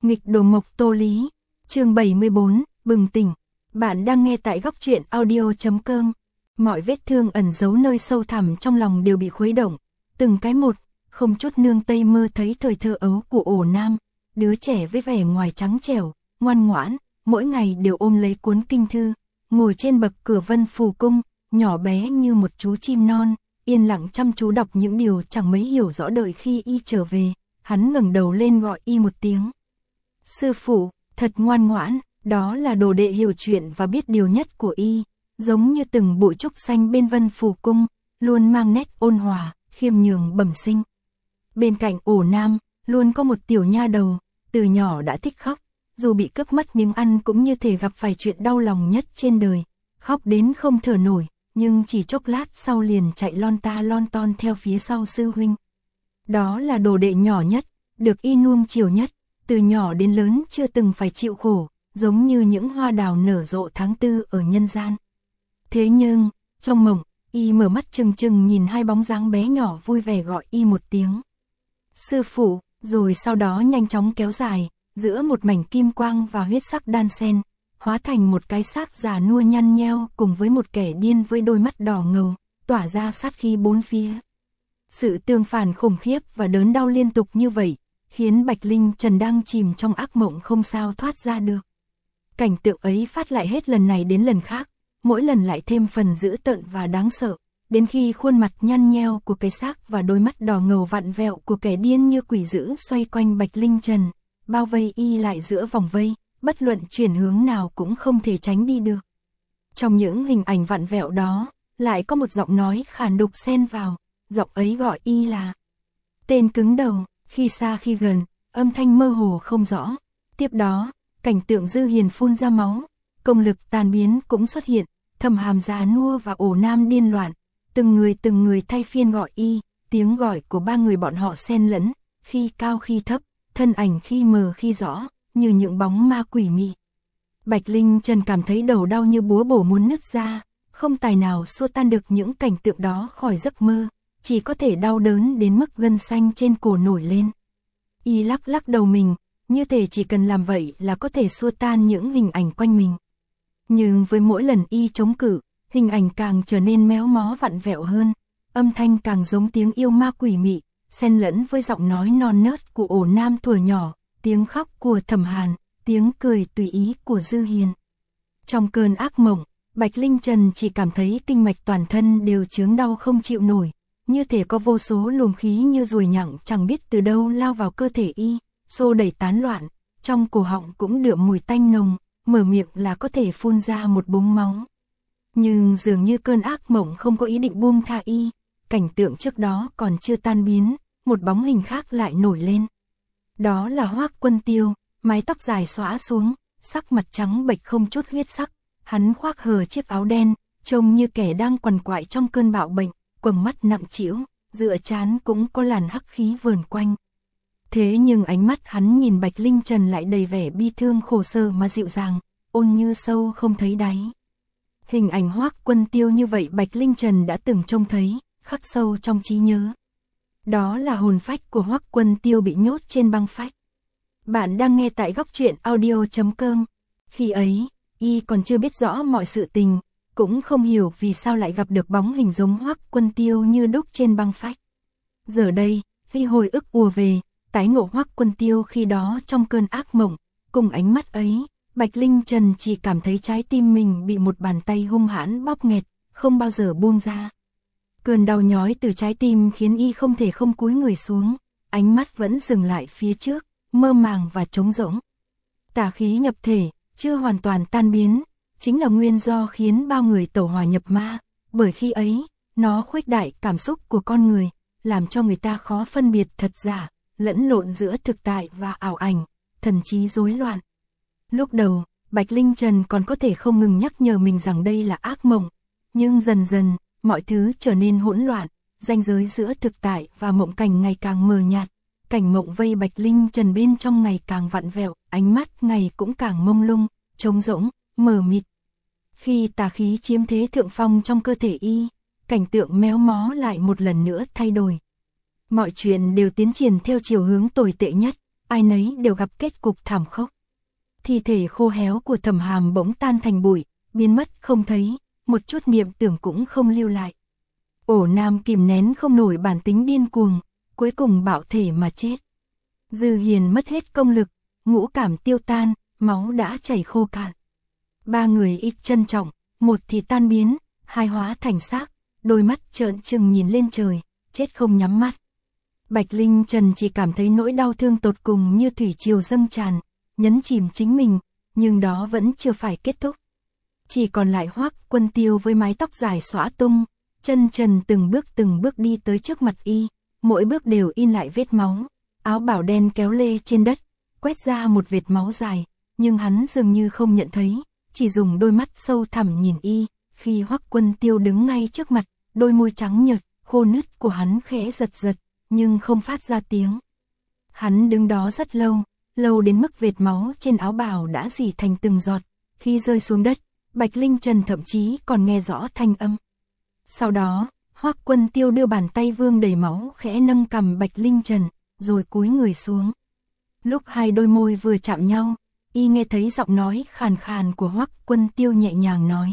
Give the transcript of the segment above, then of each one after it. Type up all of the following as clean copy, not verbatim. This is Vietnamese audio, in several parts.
Nghịch đồ mộc Tô Lý, chương 74, bừng tỉnh. Bạn đang nghe tại góc truyện audio.com. Mọi vết thương ẩn giấu nơi sâu thẳm trong lòng đều bị khuấy động, từng cái một, không chút nương tay mơ thấy thời thơ ấu của Ổ Nam, đứa trẻ với vẻ ngoài trắng trẻo, ngoan ngoãn, mỗi ngày đều ôm lấy cuốn kinh thư, ngồi trên bậc cửa Vân Phù Cung, nhỏ bé như một chú chim non, yên lặng chăm chú đọc những điều chẳng mấy hiểu rõ. Đợi khi y trở về, hắn ngẩng đầu lên gọi y một tiếng. Sư phụ, thật ngoan ngoãn, đó là đồ đệ hiểu chuyện và biết điều nhất của y, giống như từng bụi trúc xanh bên Vân Phù Cung, luôn mang nét ôn hòa, khiêm nhường bẩm sinh. Bên cạnh Ổ Nam, luôn có một tiểu nha đầu, từ nhỏ đã thích khóc, dù bị cướp mất miếng ăn cũng như thể gặp phải chuyện đau lòng nhất trên đời, khóc đến không thở nổi, nhưng chỉ chốc lát sau liền chạy lon ta lon ton theo phía sau sư huynh. Đó là đồ đệ nhỏ nhất, được y nuông chiều nhất, từ nhỏ đến lớn chưa từng phải chịu khổ, giống như những hoa đào nở rộ tháng tư ở nhân gian. Thế nhưng, trong mộng, y mở mắt trừng trừng nhìn hai bóng dáng bé nhỏ vui vẻ gọi y một tiếng. Sư phụ, rồi sau đó nhanh chóng kéo dài, giữa một mảnh kim quang và huyết sắc đan xen, hóa thành một cái xác già nua nhăn nheo cùng với một kẻ điên với đôi mắt đỏ ngầu, tỏa ra sát khí bốn phía. Sự tương phản khủng khiếp và đớn đau liên tục như vậy, khiến Bạch Linh Trần đang chìm trong ác mộng không sao thoát ra được. Cảnh tượng ấy phát lại hết lần này đến lần khác, mỗi lần lại thêm phần dữ tợn và đáng sợ, đến khi khuôn mặt nhăn nheo của cái xác và đôi mắt đỏ ngầu vặn vẹo của kẻ điên như quỷ dữ xoay quanh Bạch Linh Trần, bao vây y lại giữa vòng vây, bất luận chuyển hướng nào cũng không thể tránh đi được. Trong những hình ảnh vặn vẹo đó, lại có một giọng nói khàn đục xen vào, giọng ấy gọi y là tên cứng đầu, khi xa khi gần, âm thanh mơ hồ không rõ. Tiếp đó, cảnh tượng Dư Hiền phun ra máu, công lực tan biến cũng xuất hiện, Thẩm Hàm già nua và Ổ Nam điên loạn, từng người thay phiên gọi y, tiếng gọi của ba người bọn họ xen lẫn, khi cao khi thấp, thân ảnh khi mờ khi rõ, như những bóng ma quỷ mị. Bạch Linh Trần cảm thấy đầu đau như búa bổ muốn nứt ra, không tài nào xua tan được những cảnh tượng đó khỏi giấc mơ, chỉ có thể đau đớn đến mức gân xanh trên cổ nổi lên. Y lắc lắc đầu mình, như thể chỉ cần làm vậy là có thể xua tan những hình ảnh quanh mình. Nhưng với mỗi lần y chống cự, hình ảnh càng trở nên méo mó vặn vẹo hơn, âm thanh càng giống tiếng yêu ma quỷ mị, xen lẫn với giọng nói non nớt của Ổ Nam thuở nhỏ, tiếng khóc của Thẩm Hàn, tiếng cười tùy ý của Dư Hiền. Trong cơn ác mộng, Bạch Linh Trần chỉ cảm thấy kinh mạch toàn thân đều chướng đau không chịu nổi, như thể có vô số luồng khí như ruồi nhặng chẳng biết từ đâu lao vào cơ thể y, xô đẩy tán loạn, trong cổ họng cũng đượm mùi tanh nồng, mở miệng là có thể phun ra một búng máu. Nhưng dường như cơn ác mộng không có ý định buông tha y, cảnh tượng trước đó còn chưa tan biến, một bóng hình khác lại nổi lên. Đó là Hoắc Quân Tiêu, mái tóc dài xõa xuống, sắc mặt trắng bệch không chút huyết sắc, hắn khoác hờ chiếc áo đen, trông như kẻ đang quằn quại trong cơn bạo bệnh, quầng mắt nặng trĩu, dựa trán cũng có làn hắc khí vờn quanh. Thế nhưng ánh mắt hắn nhìn Bạch Linh Trần lại đầy vẻ bi thương khổ sở mà dịu dàng, ôn như sâu không thấy đáy. Hình ảnh Hoắc Quân Tiêu như vậy Bạch Linh Trần đã từng trông thấy, khắc sâu trong trí nhớ. Đó là hồn phách của Hoắc Quân Tiêu bị nhốt trên băng phách. Bạn đang nghe tại góc truyện audio.com. Khi ấy, y còn chưa biết rõ mọi sự tình, cũng không hiểu vì sao lại gặp được bóng hình giống Hoắc Quân Tiêu như đúc trên băng phách. Giờ đây, khi hồi ức ùa về, tái ngộ Hoắc Quân Tiêu khi đó trong cơn ác mộng, cùng ánh mắt ấy, Bạch Linh Trần chỉ cảm thấy trái tim mình bị một bàn tay hung hãn bóp nghẹt, không bao giờ buông ra. Cơn đau nhói từ trái tim khiến y không thể không cúi người xuống, ánh mắt vẫn dừng lại phía trước, mơ màng và trống rỗng. Tà khí nhập thể, chưa hoàn toàn tan biến, chính là nguyên do khiến bao người tẩu hỏa nhập ma, bởi khi ấy, nó khuếch đại cảm xúc của con người, làm cho người ta khó phân biệt thật giả, lẫn lộn giữa thực tại và ảo ảnh, thần trí rối loạn. Lúc đầu, Bạch Linh Trần còn có thể không ngừng nhắc nhở mình rằng đây là ác mộng, nhưng dần dần, mọi thứ trở nên hỗn loạn, ranh giới giữa thực tại và mộng cảnh ngày càng mờ nhạt, cảnh mộng vây Bạch Linh Trần bên trong ngày càng vặn vẹo, ánh mắt ngày cũng càng mông lung, trống rỗng, mờ mịt. Khi tà khí chiếm thế thượng phong trong cơ thể y, cảnh tượng méo mó lại một lần nữa thay đổi. Mọi chuyện đều tiến triển theo chiều hướng tồi tệ nhất, ai nấy đều gặp kết cục thảm khốc. Thi thể khô héo của Thẩm Hàm bỗng tan thành bụi, biến mất không thấy, một chút niệm tưởng cũng không lưu lại. Ổ Nam kìm nén không nổi bản tính điên cuồng, cuối cùng bạo thể mà chết. Dư Hiền mất hết công lực, ngũ cảm tiêu tan, máu đã chảy khô cạn. Ba người ít trân trọng, một thì tan biến, hai hóa thành xác, đôi mắt trợn trừng nhìn lên trời, chết không nhắm mắt. Bạch Linh Trần chỉ cảm thấy nỗi đau thương tột cùng như thủy triều dâng tràn, nhấn chìm chính mình, nhưng đó vẫn chưa phải kết thúc. Chỉ còn lại Hoắc Quân Tiêu với mái tóc dài xõa tung, chân trần từng bước đi tới trước mặt y, mỗi bước đều in lại vết máu, áo bào đen kéo lê trên đất, quét ra một vệt máu dài, nhưng hắn dường như không nhận thấy, chỉ dùng đôi mắt sâu thẳm nhìn y, khi Hoắc Quân Tiêu đứng ngay trước mặt, đôi môi trắng nhợt, khô nứt của hắn khẽ giật giật, nhưng không phát ra tiếng. Hắn đứng đó rất lâu, lâu đến mức vệt máu trên áo bào đã rỉ thành từng giọt, khi rơi xuống đất, Bạch Linh Trần thậm chí còn nghe rõ thanh âm. Sau đó, Hoắc Quân Tiêu đưa bàn tay vương đầy máu khẽ nâng cằm Bạch Linh Trần, rồi cúi người xuống. Lúc hai đôi môi vừa chạm nhau, y nghe thấy giọng nói khàn khàn của Hoắc Quân Tiêu nhẹ nhàng nói: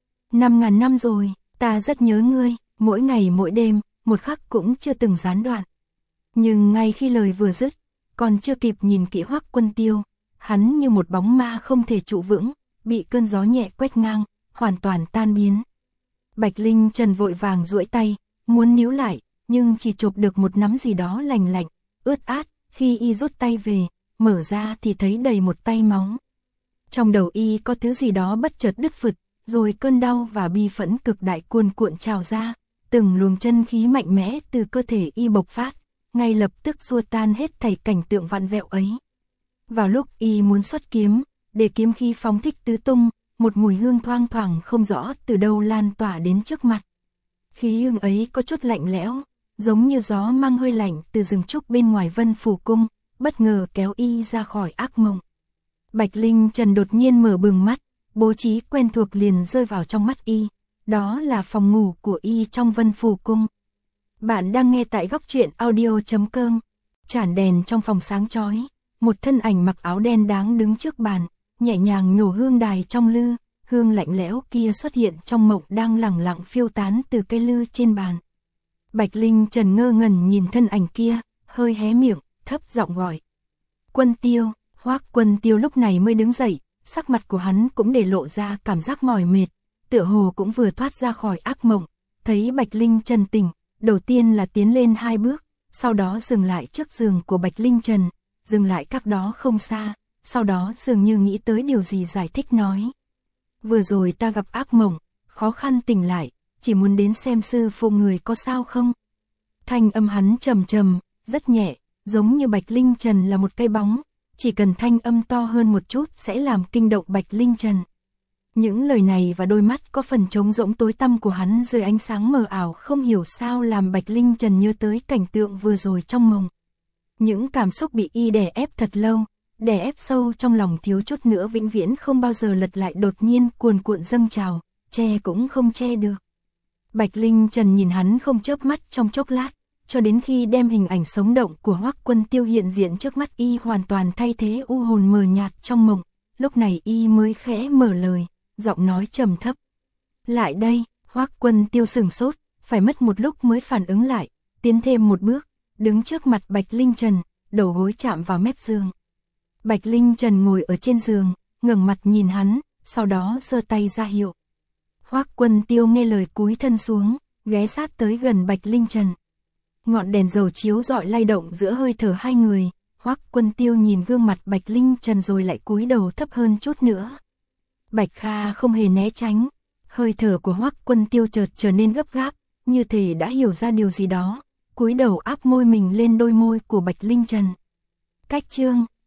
5.000 năm rồi, ta rất nhớ ngươi, mỗi ngày mỗi đêm, một khắc cũng chưa từng gián đoạn. Nhưng ngay khi lời vừa dứt, còn chưa kịp nhìn kỹ Hoắc Quân Tiêu, hắn như một bóng ma không thể trụ vững, bị cơn gió nhẹ quét ngang, hoàn toàn tan biến. Bạch Linh Trần vội vàng duỗi tay, muốn níu lại, nhưng chỉ chộp được một nắm gì đó lành lạnh, ướt át, khi y rút tay về, mở ra thì thấy đầy một tay máu. Trong đầu y có thứ gì đó bất chợt đứt phụt, rồi cơn đau và bi phẫn cực đại cuồn cuộn trào ra, từng luồng chân khí mạnh mẽ từ cơ thể y bộc phát, ngay lập tức xua tan hết thảy cảnh tượng vặn vẹo ấy. Vào lúc y muốn xuất kiếm, để kiếm khí phóng thích tứ tung, một mùi hương thoang thoảng không rõ từ đâu lan tỏa đến trước mặt. Khí hương ấy có chút lạnh lẽo, giống như gió mang hơi lạnh từ rừng trúc bên ngoài Vân Phủ Cung, bất ngờ kéo y ra khỏi ác mộng. Bạch Linh Trần đột nhiên mở bừng mắt, bố trí quen thuộc liền rơi vào trong mắt y, đó là phòng ngủ của y trong Vân Phủ Cung. Bạn đang nghe tại góc truyện audio.com. Chản đèn trong phòng sáng chói, một thân ảnh mặc áo đen đáng đứng trước bàn, nhẹ nhàng nhổ hương đài trong lư, hương lạnh lẽo kia xuất hiện trong mộng đang lẳng lặng phiêu tán từ cây lư trên bàn. Bạch Linh Trần ngơ ngẩn nhìn thân ảnh kia, hơi hé miệng, thấp giọng gọi: Quân Tiêu. Hoắc Quân Tiêu lúc này mới đứng dậy, sắc mặt của hắn cũng để lộ ra cảm giác mỏi mệt, tựa hồ cũng vừa thoát ra khỏi ác mộng. Thấy Bạch Linh Trần tỉnh, đầu tiên là tiến lên 2 bước, sau đó dừng lại trước giường của Bạch Linh Trần, dừng lại cách đó không xa, sau đó dường như nghĩ tới điều gì giải thích nói: Vừa rồi ta gặp ác mộng, khó khăn tỉnh lại, chỉ muốn đến xem sư phụ người có sao không. Thanh âm hắn trầm trầm, rất nhẹ, giống như Bạch Linh Trần là một cây bóng, chỉ cần thanh âm to hơn một chút sẽ làm kinh động Bạch Linh Trần. Những lời này và đôi mắt có phần trống rỗng tối tăm của hắn dưới ánh sáng mờ ảo không hiểu sao làm Bạch Linh Trần nhớ tới cảnh tượng vừa rồi trong mộng. Những cảm xúc bị y đè ép thật lâu, đè ép sâu trong lòng thiếu chút nữa vĩnh viễn không bao giờ lật lại đột nhiên cuồn cuộn dâng trào, che cũng không che được. Bạch Linh Trần nhìn hắn không chớp mắt trong chốc lát, cho đến khi đem hình ảnh sống động của Hoắc Quân Tiêu hiện diện trước mắt y hoàn toàn thay thế u hồn mờ nhạt trong mộng, lúc này y mới khẽ mở lời, giọng nói trầm thấp: Lại đây. Hoắc Quân Tiêu sửng sốt, phải mất một lúc mới phản ứng lại, tiến thêm một bước, đứng trước mặt Bạch Linh Trần, đầu gối chạm vào mép giường. Bạch Linh Trần ngồi ở trên giường, ngẩng mặt nhìn hắn, sau đó giơ tay ra hiệu. Hoắc Quân Tiêu nghe lời cúi thân xuống, ghé sát tới gần Bạch Linh Trần. Ngọn đèn dầu chiếu rọi lay động giữa hơi thở hai người, Hoắc Quân Tiêu nhìn gương mặt Bạch Linh Trần rồi lại cúi đầu thấp hơn chút nữa. Bạch Kha không hề né tránh, hơi thở của Hoắc Quân Tiêu chợt trở nên gấp gáp, như thể đã hiểu ra điều gì đó, cúi đầu áp môi mình lên đôi môi của Bạch Linh Trần. Cách chương